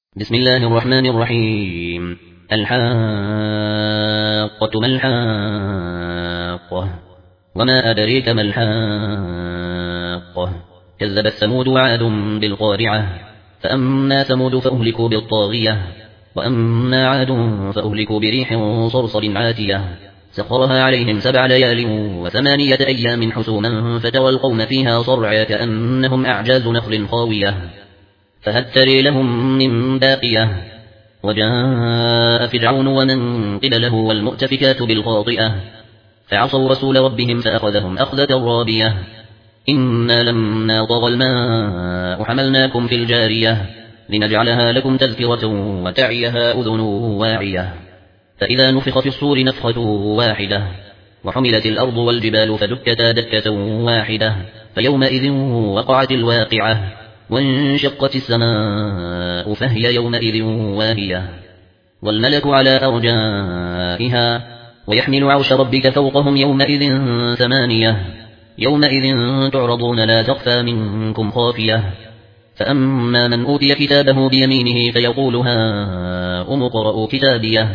بسم الله الرحمن الرحيم. الحاقة ما الحاقة وما أدريك ما الحاقة كذبت ثمود وعاد بالقارعة فأما ثمود فأهلكوا بالطاغية وأما عاد فأهلكوا بريح صرصر عاتية سخرها عليهم 7 ليال و8 أيام حسوما فترى القوم فيها صرعى كأنهم أعجاز نخل خاوية فهل تري لهم من باقية وجاء فرعون ومن قبله والمؤتفكات بالخاطئة فعصوا رسول ربهم فأخذهم أخذة رابية إنا لما طغى الماء حملناكم في الجارية لنجعلها لكم تذكرة وتعيها أذن واعية فإذا نفخ في الصور نفخة واحدة وحملت الأرض والجبال فدكتا دكة واحدة فيومئذ وقعت الواقعة وانشقت السماء فهي يومئذ واهية والملك على أرجائها ويحمل عرش ربك فوقهم يومئذ 8 يومئذ تعرضون لا تخفى منكم خافية فأما من أوتي كتابه بيمينه فيقول هاؤم اقرءوا كتابيه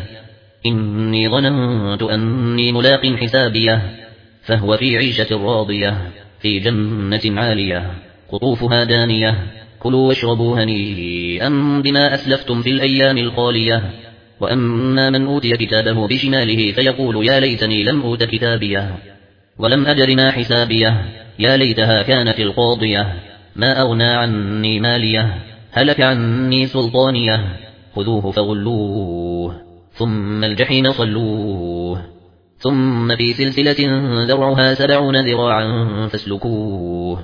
إني ظننت أني ملاق حسابيه فهو في عيشة راضية في جنة عالية قطوفها دانية كلوا واشربوا هنيئا بما أسلفتم في الأيام الخالية وأما من أوتي كتابه بشماله فيقول يا ليتني لم أوت كتابيه ولم أدر ما حسابيه يا ليتها كانت القاضية ما أغنى عني ماليه هلك عني سلطانيه خذوه فغلوه ثم الجحيم صلوه ثم في سلسلة ذرعها 70 ذراعا فاسلكوه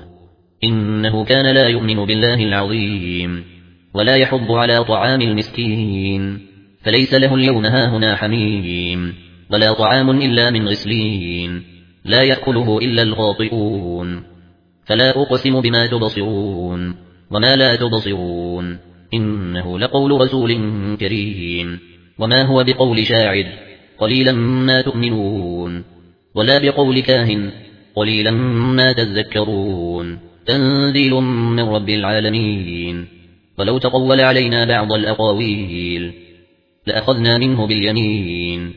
إنه كان لا يؤمن بالله العظيم ولا يحض على طعام المسكين فليس له اليوم هاهنا حميم ولا طعام إلا من غسلين لا يأكله إلا الخاطئون فلا أقسم بما تبصرون وما لا تبصرون إنه لقول رسول كريم وما هو بقول شاعر قليلا ما تؤمنون ولا بقول كاهن قليلا ما تذكرون تنزيل من رب العالمين ولو تقول علينا بعض الأقاويل لأخذنا منه باليمين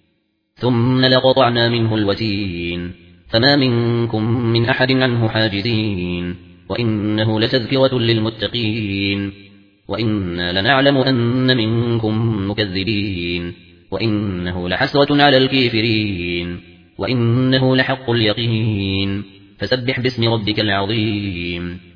ثم لقطعنا منه الوتين فما منكم من أحد عنه حاجزين وإنه لتذكرة للمتقين وإنا لنعلم أن منكم مكذبين وإنه لحسرة على الكافرين وإنه لحق اليقين فسبح باسم ربك العظيم